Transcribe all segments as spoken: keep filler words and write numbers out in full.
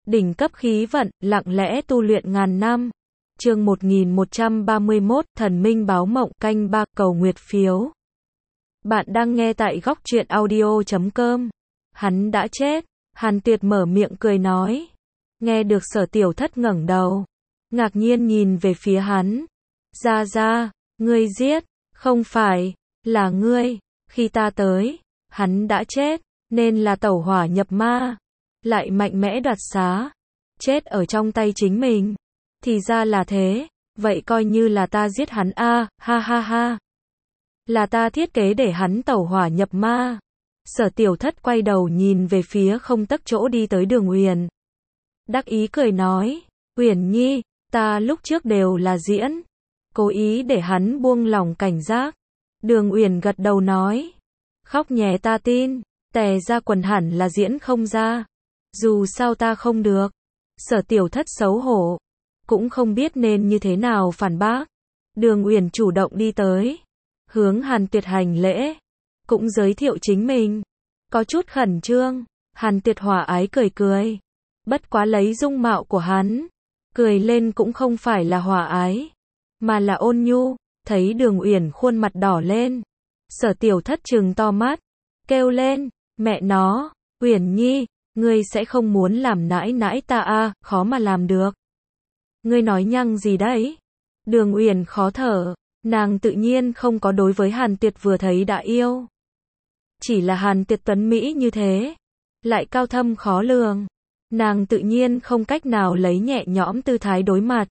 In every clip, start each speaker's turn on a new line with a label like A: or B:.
A: Đỉnh cấp khí vận, lặng lẽ tu luyện ngàn năm. Chương một nghìn một trăm ba mươi mốt, Thần Minh báo mộng, canh ba, cầu nguyệt phiếu. Bạn đang nghe tại góc truyện audio chấm com. Hắn đã chết. Hàn Tuyệt mở miệng cười nói. Nghe được Sở Tiểu Thất ngẩng đầu, ngạc nhiên nhìn về phía hắn. Ra ra, ngươi giết, không phải, là ngươi, khi ta tới, hắn đã chết, nên là tẩu hỏa nhập ma, lại mạnh mẽ đoạt xá, chết ở trong tay chính mình. Thì ra là thế, vậy coi như là ta giết hắn a, ha ha ha. Là ta thiết kế để hắn tẩu hỏa nhập ma. Sở Tiểu Thất quay đầu nhìn về phía không tấc chỗ đi tới Đường Uyển. Đắc ý cười nói, Uyển Nhi, ta lúc trước đều là diễn, cố ý để hắn buông lỏng cảnh giác. Đường Uyển gật đầu nói, khóc nhè ta tin, tè ra quần hẳn là diễn không ra. Dù sao ta không được. Sở Tiểu Thất xấu hổ, cũng không biết nên như thế nào phản bác. Đường Uyển chủ động đi tới, hướng Hàn Tuyệt hành lễ, cũng giới thiệu chính mình. Có chút khẩn trương, Hàn Tuyệt hòa ái cười cười. Bất quá lấy dung mạo của hắn, cười lên cũng không phải là hòa ái, mà là ôn nhu. Thấy Đường Uyển khuôn mặt đỏ lên, Sở Tiểu Thất trừng to mắt, kêu lên, mẹ nó, Uyển Nhi, ngươi sẽ không muốn làm nãi nãi ta a, khó mà làm được. Ngươi nói nhăng gì đấy? Đường Uyển khó thở, nàng tự nhiên không có đối với Hàn Tuyệt vừa thấy đã yêu. Chỉ là Hàn Tuyệt tuấn mỹ như thế, lại cao thâm khó lường, nàng tự nhiên không cách nào lấy nhẹ nhõm tư thái đối mặt.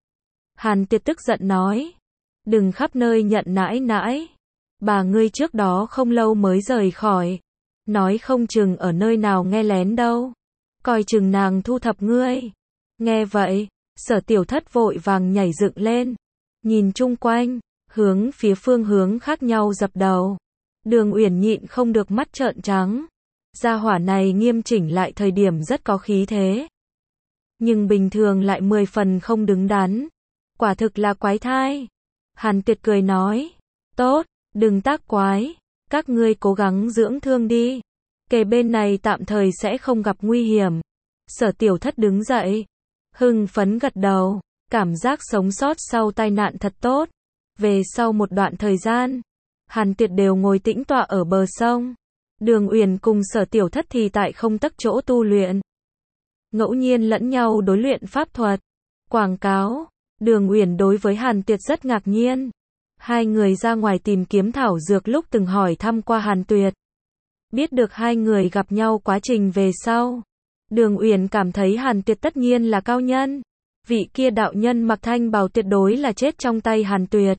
A: Hàn Tuyệt tức giận nói, đừng khắp nơi nhận nãi nãi, bà ngươi trước đó không lâu mới rời khỏi, nói không chừng ở nơi nào nghe lén đâu, coi chừng nàng thu thập ngươi. Nghe vậy, Sở Tiểu Thất vội vàng nhảy dựng lên, nhìn chung quanh, hướng phía phương hướng khác nhau dập đầu. Đường Uyển nhịn không được mắt trợn trắng. Gia hỏa này nghiêm chỉnh lại thời điểm rất có khí thế, nhưng bình thường lại mười phần không đứng đắn. Quả thực là quái thai. Hàn Tuyệt cười nói, tốt, đừng tác quái, các ngươi cố gắng dưỡng thương đi, kề bên này tạm thời sẽ không gặp nguy hiểm. Sở Tiểu Thất đứng dậy, hưng phấn gật đầu, cảm giác sống sót sau tai nạn thật tốt. Về sau một đoạn thời gian, Hàn Tuyệt đều ngồi tĩnh tọa ở bờ sông. Đường Uyển cùng Sở Tiểu Thất thì tại không tấc chỗ tu luyện, ngẫu nhiên lẫn nhau đối luyện pháp thuật. Quảng cáo. Đường Uyển đối với Hàn Tuyệt rất ngạc nhiên. Hai người ra ngoài tìm kiếm thảo dược lúc từng hỏi thăm qua Hàn Tuyệt. Biết được hai người gặp nhau quá trình về sau, Đường Uyển cảm thấy Hàn Tuyệt tất nhiên là cao nhân. Vị kia đạo nhân mặc thanh bào tuyệt đối là chết trong tay Hàn Tuyệt.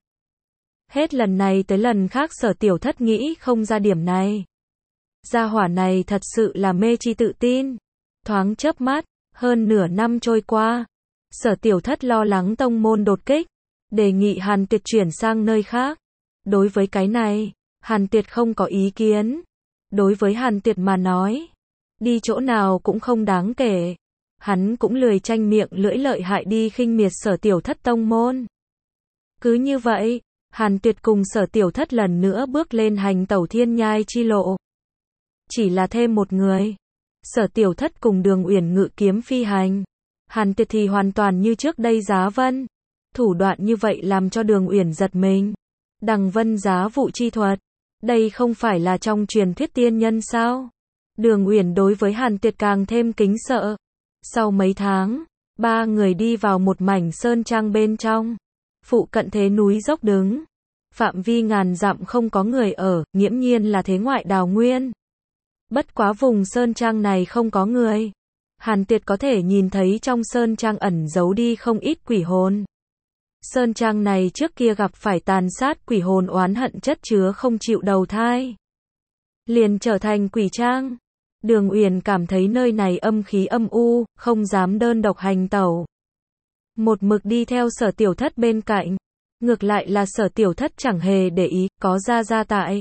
A: Hết lần này tới lần khác Sở Tiểu Thất nghĩ không ra điểm này. Gia hỏa này thật sự là mê chi tự tin. Thoáng chớp mắt, hơn nửa năm trôi qua, Sở Tiểu Thất lo lắng tông môn đột kích, đề nghị Hàn Tuyệt chuyển sang nơi khác. Đối với cái này, Hàn Tuyệt không có ý kiến. Đối với Hàn Tuyệt mà nói, đi chỗ nào cũng không đáng kể. Hắn cũng lười tranh miệng lưỡi lợi hại đi khinh miệt Sở Tiểu Thất tông môn. Cứ như vậy, Hàn Tuyệt cùng Sở Tiểu Thất lần nữa bước lên hành tẩu thiên nhai chi lộ. Chỉ là thêm một người. Sở Tiểu Thất cùng Đường Uyển ngự kiếm phi hành, Hàn Tuyệt thì hoàn toàn như trước đây giá vân. Thủ đoạn như vậy làm cho Đường Uyển giật mình. Đằng vân giá vụ chi thuật, đây không phải là trong truyền thuyết tiên nhân sao? Đường Uyển đối với Hàn Tuyệt càng thêm kính sợ. Sau mấy tháng, ba người đi vào một mảnh sơn trang bên trong. Phụ cận thế núi dốc đứng, phạm vi ngàn dặm không có người ở, nghiễm nhiên là thế ngoại đào nguyên. Bất quá vùng sơn trang này không có người. Hàn Tuyệt có thể nhìn thấy trong sơn trang ẩn giấu đi không ít quỷ hồn. Sơn trang này trước kia gặp phải tàn sát quỷ hồn oán hận chất chứa không chịu đầu thai, liền trở thành quỷ trang. Đường Uyển cảm thấy nơi này âm khí âm u, không dám đơn độc hành tẩu. Một mực đi theo Sở Tiểu Thất bên cạnh. Ngược lại là Sở Tiểu Thất chẳng hề để ý, có ra ra tại.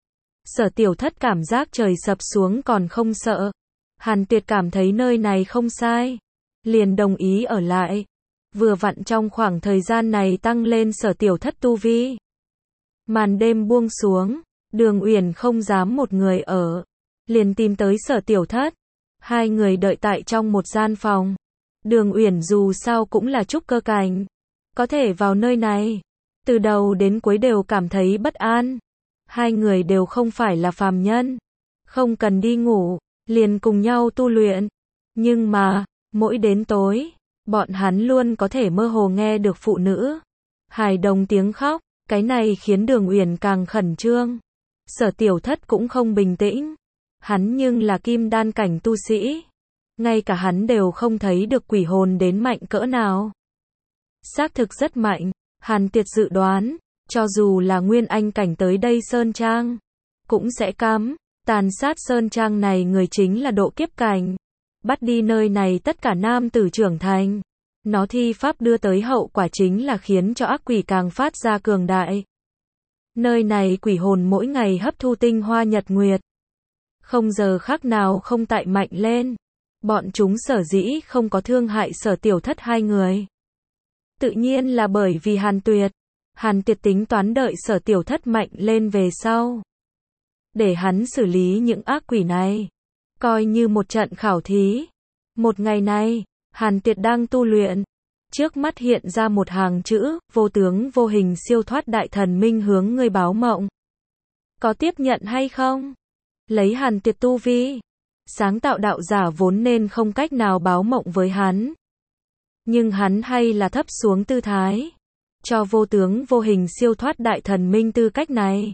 A: Sở Tiểu Thất cảm giác trời sập xuống còn không sợ. Hàn Tuyệt cảm thấy nơi này không sai, liền đồng ý ở lại. Vừa vặn trong khoảng thời gian này tăng lên Sở Tiểu Thất tu vi. Màn đêm buông xuống, Đường Uyển không dám một người ở, liền tìm tới Sở Tiểu Thất. Hai người đợi tại trong một gian phòng. Đường Uyển dù sao cũng là trúc cơ cảnh, có thể vào nơi này, từ đầu đến cuối đều cảm thấy bất an. Hai người đều không phải là phàm nhân, không cần đi ngủ, liền cùng nhau tu luyện. Nhưng mà, mỗi đến tối, bọn hắn luôn có thể mơ hồ nghe được phụ nữ hài đồng tiếng khóc, cái này khiến Đường Uyển càng khẩn trương. Sở Tiểu Thất cũng không bình tĩnh, hắn nhưng là kim đan cảnh tu sĩ, ngay cả hắn đều không thấy được quỷ hồn đến mạnh cỡ nào. Xác thực rất mạnh, Hàn Tiệt dự đoán, cho dù là nguyên anh cảnh tới đây Sơn Trang, cũng sẽ cắm, tàn sát Sơn Trang này người chính là độ kiếp cảnh, bắt đi nơi này tất cả nam tử trưởng thành. Nó thi pháp đưa tới hậu quả chính là khiến cho ác quỷ càng phát ra cường đại. Nơi này quỷ hồn mỗi ngày hấp thu tinh hoa nhật nguyệt, không giờ khác nào không tại mạnh lên. Bọn chúng sở dĩ không có thương hại Sở Tiểu Thất hai người, tự nhiên là bởi vì Hàn Tuyệt, Hàn Tiệt tính toán đợi Sở Tiểu Thất mạnh lên về sau, để hắn xử lý những ác quỷ này, coi như một trận khảo thí. Một ngày này, Hàn Tiệt đang tu luyện, trước mắt hiện ra một hàng chữ, vô tướng vô hình siêu thoát đại thần minh hướng ngươi báo mộng. Có tiếp nhận hay không? Lấy Hàn Tiệt tu vi, sáng tạo đạo giả vốn nên không cách nào báo mộng với hắn. Nhưng hắn hay là thấp xuống tư thái, cho vô tướng vô hình siêu thoát đại thần minh tư cách này.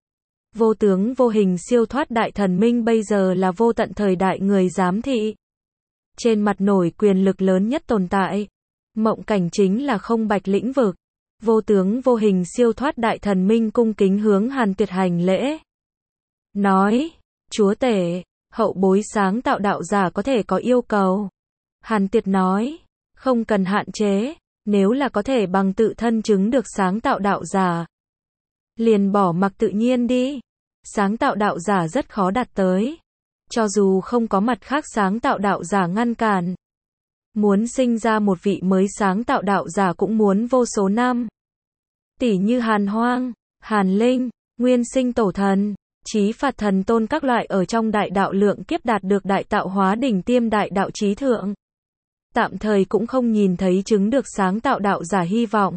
A: Vô tướng vô hình siêu thoát đại thần minh bây giờ là vô tận thời đại người giám thị, trên mặt nổi quyền lực lớn nhất tồn tại. Mộng cảnh chính là không bạch lĩnh vực. Vô tướng vô hình siêu thoát đại thần minh cung kính hướng Hàn Tuyệt hành lễ, nói, chúa tể, hậu bối sáng tạo đạo giả có thể có yêu cầu. Hàn Tuyệt nói, không cần hạn chế, nếu là có thể bằng tự thân chứng được sáng tạo đạo giả, liền bỏ mặc tự nhiên đi. Sáng tạo đạo giả rất khó đạt tới, cho dù không có mặt khác sáng tạo đạo giả ngăn cản. Muốn sinh ra một vị mới sáng tạo đạo giả cũng muốn vô số năm. Tỷ như Hàn Hoang, Hàn Linh, Nguyên Sinh Tổ Thần, Chí Phạt Thần Tôn các loại ở trong đại đạo lượng kiếp đạt được đại tạo hóa đỉnh tiêm đại đạo chí thượng. Tạm thời cũng không nhìn thấy chứng được sáng tạo đạo giả hy vọng.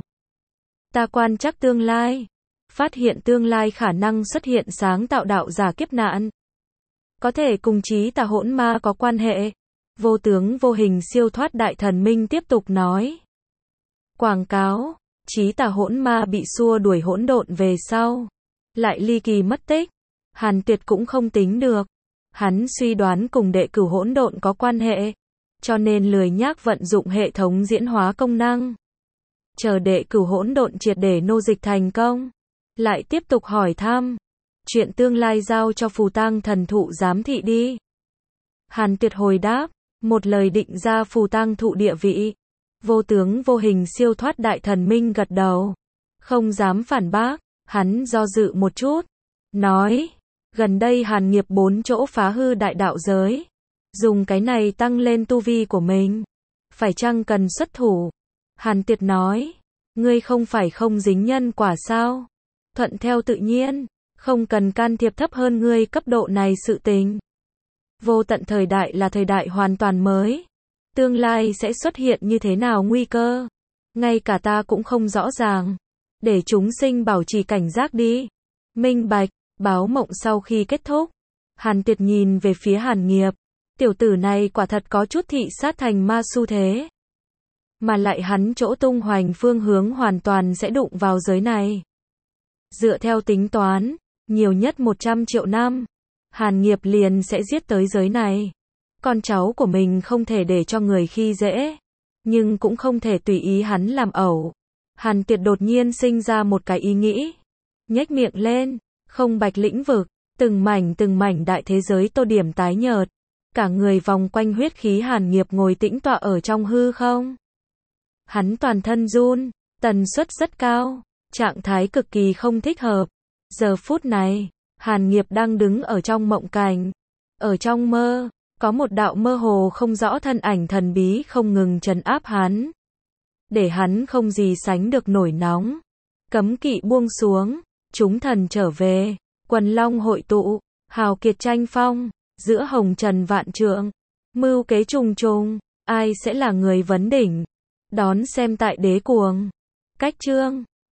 A: Ta quan trắc tương lai, phát hiện tương lai khả năng xuất hiện sáng tạo đạo giả kiếp nạn, có thể cùng Chí Tà Hỗn Ma có quan hệ. Vô tướng vô hình siêu thoát đại thần minh tiếp tục nói. Quảng cáo, Chí Tà Hỗn Ma bị xua đuổi hỗn độn về sau, lại ly kỳ mất tích. Hàn Tuyệt cũng không tính được. Hắn suy đoán cùng đệ cửu hỗn độn có quan hệ, cho nên lười nhác vận dụng hệ thống diễn hóa công năng. Chờ đệ cửu hỗn độn triệt để nô dịch thành công, lại tiếp tục hỏi thăm. Chuyện tương lai giao cho Phù Tang thần thụ giám thị đi. Hàn Tuyệt hồi đáp, một lời định ra Phù Tang thụ địa vị. Vô tướng vô hình siêu thoát đại thần minh gật đầu, không dám phản bác. Hắn do dự một chút, nói, gần đây Hàn Nghiệp bốn chỗ phá hư đại đạo giới, dùng cái này tăng lên tu vi của mình, phải chăng cần xuất thủ? Hàn Tuyệt nói, ngươi không phải không dính nhân quả sao? Thuận theo tự nhiên, không cần can thiệp thấp hơn ngươi cấp độ này sự tình. Vô tận thời đại là thời đại hoàn toàn mới, tương lai sẽ xuất hiện như thế nào nguy cơ, ngay cả ta cũng không rõ ràng. Để chúng sinh bảo trì cảnh giác đi. Minh bạch. Báo mộng sau khi kết thúc, Hàn Tuyệt nhìn về phía Hàn Nghiệp. Tiểu tử này quả thật có chút thị sát thành ma xu thế, mà lại hắn chỗ tung hoành phương hướng hoàn toàn sẽ đụng vào giới này. Dựa theo tính toán, nhiều nhất một trăm triệu năm, Hàn Nghiệp liền sẽ giết tới giới này. Con cháu của mình không thể để cho người khi dễ, nhưng cũng không thể tùy ý hắn làm ẩu. Hàn Tuyệt đột nhiên sinh ra một cái ý nghĩ, nhếch miệng lên, không bạch lĩnh vực, từng mảnh từng mảnh đại thế giới tô điểm tái nhợt, cả người vòng quanh huyết khí. Hàn Nghiệp ngồi tĩnh tọa ở trong hư không. Hắn toàn thân run, tần suất rất cao, trạng thái cực kỳ không thích hợp. Giờ phút này, Hàn Nghiệp đang đứng ở trong mộng cảnh. Ở trong mơ, có một đạo mơ hồ không rõ thân ảnh thần bí không ngừng trấn áp hắn, để hắn không gì sánh được nổi nóng. Cấm kỵ buông xuống, chúng thần trở về, quần long hội tụ, hào kiệt tranh phong, giữa hồng trần vạn trượng. Mưu kế trùng trùng, ai sẽ là người vấn đỉnh? Đón xem tại Đế Cuồng. Cách chương